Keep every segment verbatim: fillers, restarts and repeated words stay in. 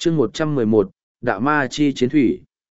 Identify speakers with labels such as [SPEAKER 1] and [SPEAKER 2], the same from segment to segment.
[SPEAKER 1] chương một trăm mười một, Đạo Ma Chi Chiến Thủy.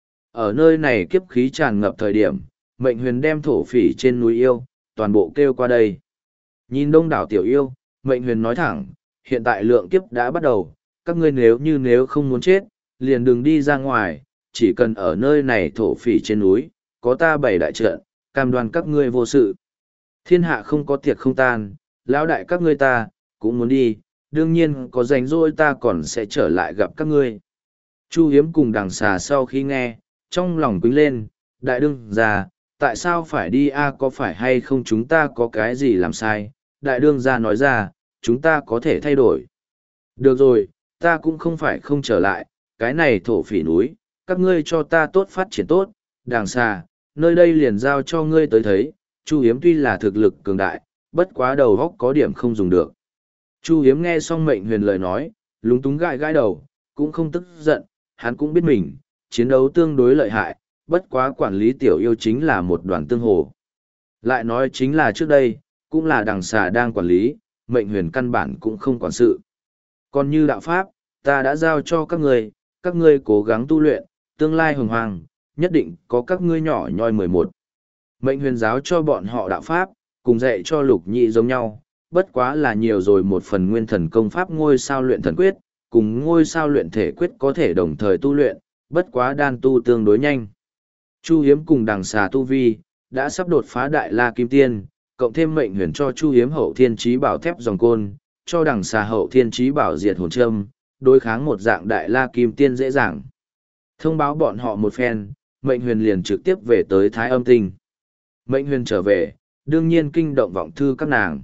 [SPEAKER 1] Ở nơi này kiếp khí tràn ngập thời điểm, mệnh huyền đem thổ phỉ trên núi yêu, toàn bộ kêu qua đây. Nhìn đông đảo tiểu yêu, mệnh huyền nói thẳng, hiện tại lượng kiếp đã bắt đầu, các ngươi nếu như nếu không muốn chết, liền đừng đi ra ngoài, chỉ cần ở nơi này thổ phỉ trên núi, có ta bảy đại trận, cam đoan các ngươi vô sự. Thiên hạ không có tiệc không tan, lão đại các ngươi ta, cũng muốn đi, đương nhiên có rảnh rỗi ta còn sẽ trở lại gặp các ngươi. Chu Hiếm cùng đằng xà sau khi nghe, trong lòng quýnh lên, đại đương gia, tại sao phải đi a có phải hay không chúng ta có cái gì làm sai, đại đương gia nói ra, chúng ta có thể thay đổi. Được rồi, ta cũng không phải không trở lại, cái này thổ phỉ núi, các ngươi cho ta tốt phát triển tốt, đằng xà, nơi đây liền giao cho ngươi tới thấy, Chu Hiếm tuy là thực lực cường đại, bất quá đầu góc có điểm không dùng được. Chu Hiếm nghe xong mệnh huyền lời nói, lúng túng gãi gãi đầu, cũng không tức giận, hắn cũng biết mình, chiến đấu tương đối lợi hại, bất quá quản lý tiểu yêu chính là một đoàn tương hồ. Lại nói chính là trước đây, cũng là đằng xà đang quản lý, mệnh huyền căn bản cũng không quản sự. Còn như đạo pháp, ta đã giao cho các ngươi, các ngươi cố gắng tu luyện, tương lai hồng hoàng, nhất định có các ngươi nhỏ nhoi mười một. Mệnh huyền giáo cho bọn họ đạo pháp, cùng dạy cho lục nhị giống nhau, bất quá là nhiều rồi một phần nguyên thần công pháp ngôi sao luyện thần quyết, cùng ngôi sao luyện thể quyết có thể đồng thời tu luyện, bất quá đan tu tương đối nhanh. Chu Hiếm cùng đằng xà tu vi, đã sắp đột phá đại la kim tiên, cộng thêm mệnh huyền cho Chu Hiếm hậu thiên trí bảo thép dòng côn, cho đằng xà hậu thiên trí bảo diệt hồn châm, đối kháng một dạng đại la kim tiên dễ dàng. Thông báo bọn họ một phen, mệnh huyền liền trực tiếp về tới Thái Âm Tinh. Mệnh huyền trở về, đương nhiên kinh động vọng thư các nàng.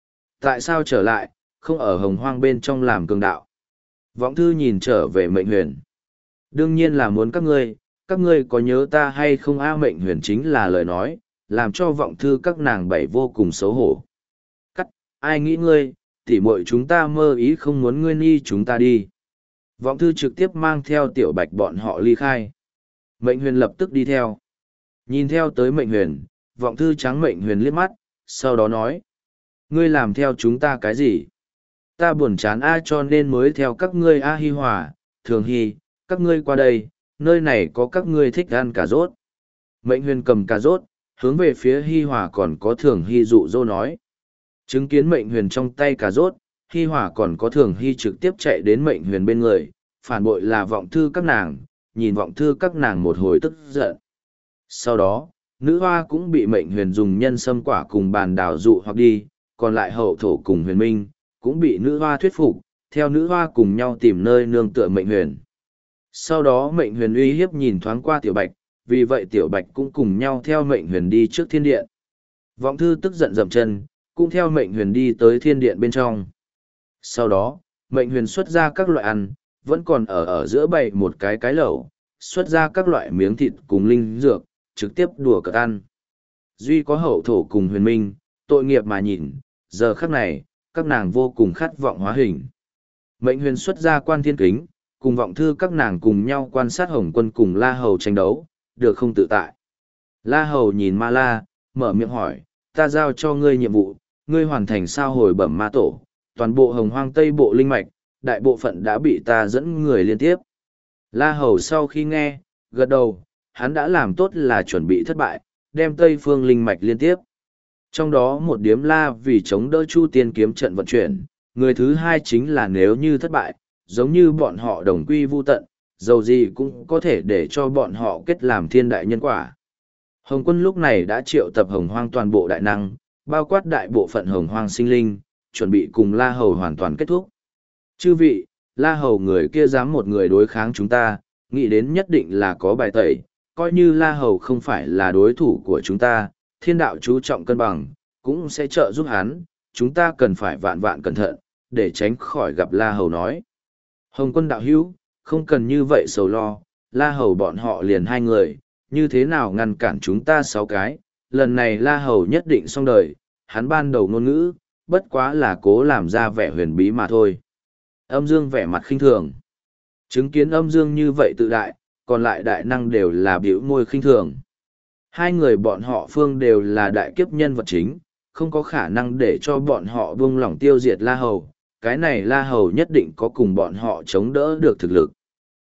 [SPEAKER 1] Tại sao trở lại, không ở hồng hoang bên trong làm cường đạo? Vọng thư nhìn trở về mệnh huyền. Đương nhiên là muốn các ngươi, các ngươi có nhớ ta hay không a mệnh huyền chính là lời nói, làm cho vọng thư các nàng bảy vô cùng xấu hổ. Cắt, ai nghĩ ngươi, tỉ muội chúng ta mơ ý không muốn ngươi ni chúng ta đi. Vọng thư trực tiếp mang theo tiểu bạch bọn họ ly khai. Mệnh huyền lập tức đi theo. Nhìn theo tới mệnh huyền, vọng thư trắng mệnh huyền liếc mắt, sau đó nói. Ngươi làm theo chúng ta cái gì? Ta buồn chán a cho nên mới theo các ngươi a hi hòa, thường hy, các ngươi qua đây, nơi này có các ngươi thích ăn cà rốt. Mệnh huyền cầm cà rốt, hướng về phía hi hòa còn có thường hy dụ dỗ nói. Chứng kiến mệnh huyền trong tay cà rốt, hi hòa còn có thường hy trực tiếp chạy đến mệnh huyền bên người, phản bội là vọng thư các nàng, nhìn vọng thư các nàng một hồi tức giận. Sau đó, nữ hoa cũng bị mệnh huyền dùng nhân sâm quả cùng bàn đào dụ hoặc đi, còn lại hậu thổ cùng huyền minh, cũng bị nữ hoa thuyết phục, theo nữ hoa cùng nhau tìm nơi nương tựa mệnh huyền. Sau đó mệnh huyền uy hiếp nhìn thoáng qua tiểu bạch, vì vậy tiểu bạch cũng cùng nhau theo mệnh huyền đi trước thiên điện. Vọng thư tức giận dậm chân, cũng theo mệnh huyền đi tới thiên điện bên trong. Sau đó, mệnh huyền xuất ra các loại ăn, vẫn còn ở ở giữa bày một cái cái lẩu, xuất ra các loại miếng thịt cùng linh dược, trực tiếp đùa cợt ăn. Duy có hậu thổ cùng huyền minh, tội nghiệp mà nhìn, giờ khắc này, các nàng vô cùng khát vọng hóa hình. Mệnh huyền xuất ra quan thiên kính, cùng vọng thư các nàng cùng nhau quan sát hồng quân cùng La Hầu tranh đấu, được không tự tại. La Hầu nhìn Ma La, mở miệng hỏi, ta giao cho ngươi nhiệm vụ, ngươi hoàn thành sao hồi bẩm ma tổ, toàn bộ hồng hoang tây bộ linh mạch, đại bộ phận đã bị ta dẫn người liên tiếp. La Hầu sau khi nghe, gật đầu, hắn đã làm tốt là chuẩn bị thất bại, đem tây phương linh mạch liên tiếp. Trong đó một điếm la vì chống đỡ Chu Tiên kiếm trận vận chuyển, người thứ hai chính là nếu như thất bại, giống như bọn họ đồng quy vu tận, dầu gì cũng có thể để cho bọn họ kết làm thiên đại nhân quả. Hồng quân lúc này đã triệu tập hồng hoang toàn bộ đại năng, bao quát đại bộ phận hồng hoang sinh linh, chuẩn bị cùng La Hầu hoàn toàn kết thúc. Chư vị, La Hầu người kia dám một người đối kháng chúng ta, nghĩ đến nhất định là có bài tẩy, coi như La Hầu không phải là đối thủ của chúng ta, thiên đạo chú trọng cân bằng, cũng sẽ trợ giúp hắn, chúng ta cần phải vạn vạn cẩn thận, để tránh khỏi gặp La Hầu nói. Hồng quân đạo hữu, không cần như vậy sầu lo, La Hầu bọn họ liền hai người, như thế nào ngăn cản chúng ta sáu cái, lần này La Hầu nhất định xong đời, hắn ban đầu ngôn ngữ, bất quá là cố làm ra vẻ huyền bí mà thôi. Âm Dương vẻ mặt khinh thường. Chứng kiến âm Dương như vậy tự đại, còn lại đại năng đều là biểu môi khinh thường. Hai người bọn họ phương đều là đại kiếp nhân vật chính, không có khả năng để cho bọn họ buông lỏng tiêu diệt La Hầu, cái này La Hầu nhất định có cùng bọn họ chống đỡ được thực lực.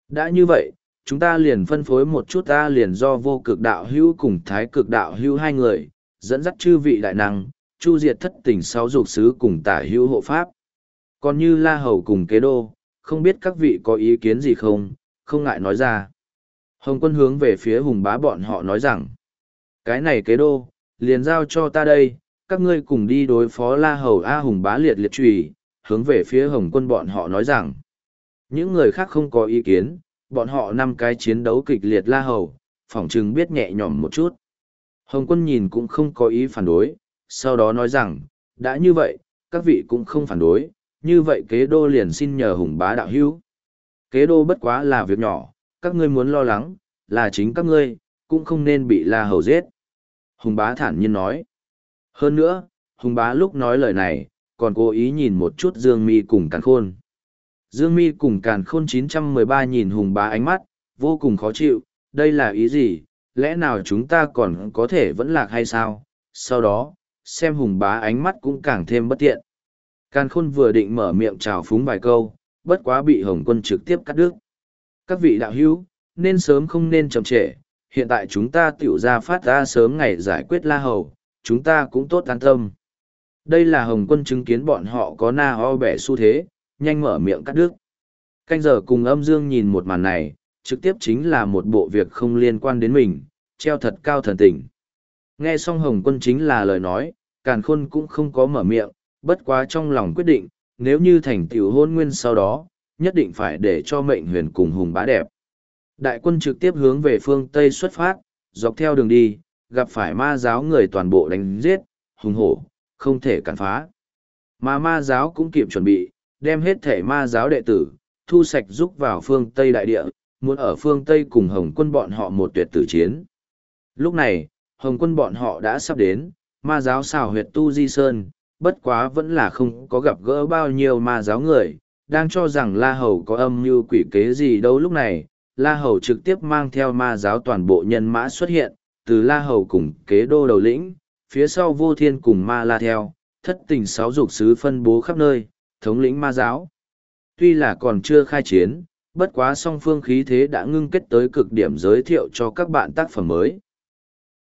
[SPEAKER 1] Đã như vậy, chúng ta liền phân phối một chút ta liền do vô cực đạo hữu cùng thái cực đạo hữu hai người, dẫn dắt chư vị đại năng, chu diệt thất tình sáu dục sứ cùng tả hữu hộ pháp. Còn như La Hầu cùng kế đô, không biết các vị có ý kiến gì không, không ngại nói ra. Hồng Quân hướng về phía Hùng Bá bọn họ nói rằng, cái này kế đô, liền giao cho ta đây, các ngươi cùng đi đối phó La Hầu. A Hùng Bá liệt liệt trùy, hướng về phía Hồng Quân bọn họ nói rằng, những người khác không có ý kiến, bọn họ năm cái chiến đấu kịch liệt La Hầu, phỏng chừng biết nhẹ nhõm một chút. Hồng Quân nhìn cũng không có ý phản đối, sau đó nói rằng, đã như vậy, các vị cũng không phản đối, như vậy kế đô liền xin nhờ Hùng Bá đạo hữu. Kế đô bất quá là việc nhỏ, các ngươi muốn lo lắng, là chính các ngươi, cũng không nên bị La Hầu giết. Hùng Bá thản nhiên nói. Hơn nữa, Hùng Bá lúc nói lời này, còn cố ý nhìn một chút Dương Mi cùng Càn Khôn. Dương Mi cùng Càn Khôn chín trăm mười ba nhìn Hùng Bá ánh mắt, vô cùng khó chịu, đây là ý gì, lẽ nào chúng ta còn có thể vẫn lạc hay sao? Sau đó, xem Hùng Bá ánh mắt cũng càng thêm bất tiện. Càn Khôn vừa định mở miệng chào phúng vài câu, bất quá bị Hồng Quân trực tiếp cắt đứt. Các vị đạo hữu, nên sớm không nên chậm trễ, hiện tại chúng ta tiểu ra phát ra sớm ngày giải quyết La Hầu, chúng ta cũng tốt an tâm. Đây là Hồng Quân chứng kiến bọn họ có na ho bẻ xu thế, nhanh mở miệng cắt đứt. Canh giờ cùng Âm Dương nhìn một màn này, trực tiếp chính là một bộ việc không liên quan đến mình, treo thật cao thần tình. Nghe xong Hồng Quân chính là lời nói, Càn Khôn cũng không có mở miệng, bất quá trong lòng quyết định, nếu như thành tựu hôn nguyên sau đó, nhất định phải để cho mệnh huyền cùng Hùng Bá đẹp. Đại quân trực tiếp hướng về phương Tây xuất phát, dọc theo đường đi, gặp phải ma giáo người toàn bộ đánh giết, hùng hổ, không thể cản phá. Mà ma giáo cũng kịp chuẩn bị, đem hết thể ma giáo đệ tử, thu sạch rúc vào phương Tây đại địa, muốn ở phương Tây cùng Hồng Quân bọn họ một tuyệt tử chiến. Lúc này, Hồng Quân bọn họ đã sắp đến, ma giáo xào huyệt Tu Di Sơn, bất quá vẫn là không có gặp gỡ bao nhiêu ma giáo người, đang cho rằng La Hầu có âm mưu quỷ kế gì đâu. Lúc này, La Hầu trực tiếp mang theo ma giáo toàn bộ nhân mã xuất hiện, từ La Hầu cùng kế đô đầu lĩnh, phía sau Vô Thiên cùng ma la theo, thất tình sáu dục sứ phân bố khắp nơi, thống lĩnh ma giáo. Tuy là còn chưa khai chiến, bất quá song phương khí thế đã ngưng kết tới cực điểm, giới thiệu cho các bạn tác phẩm mới.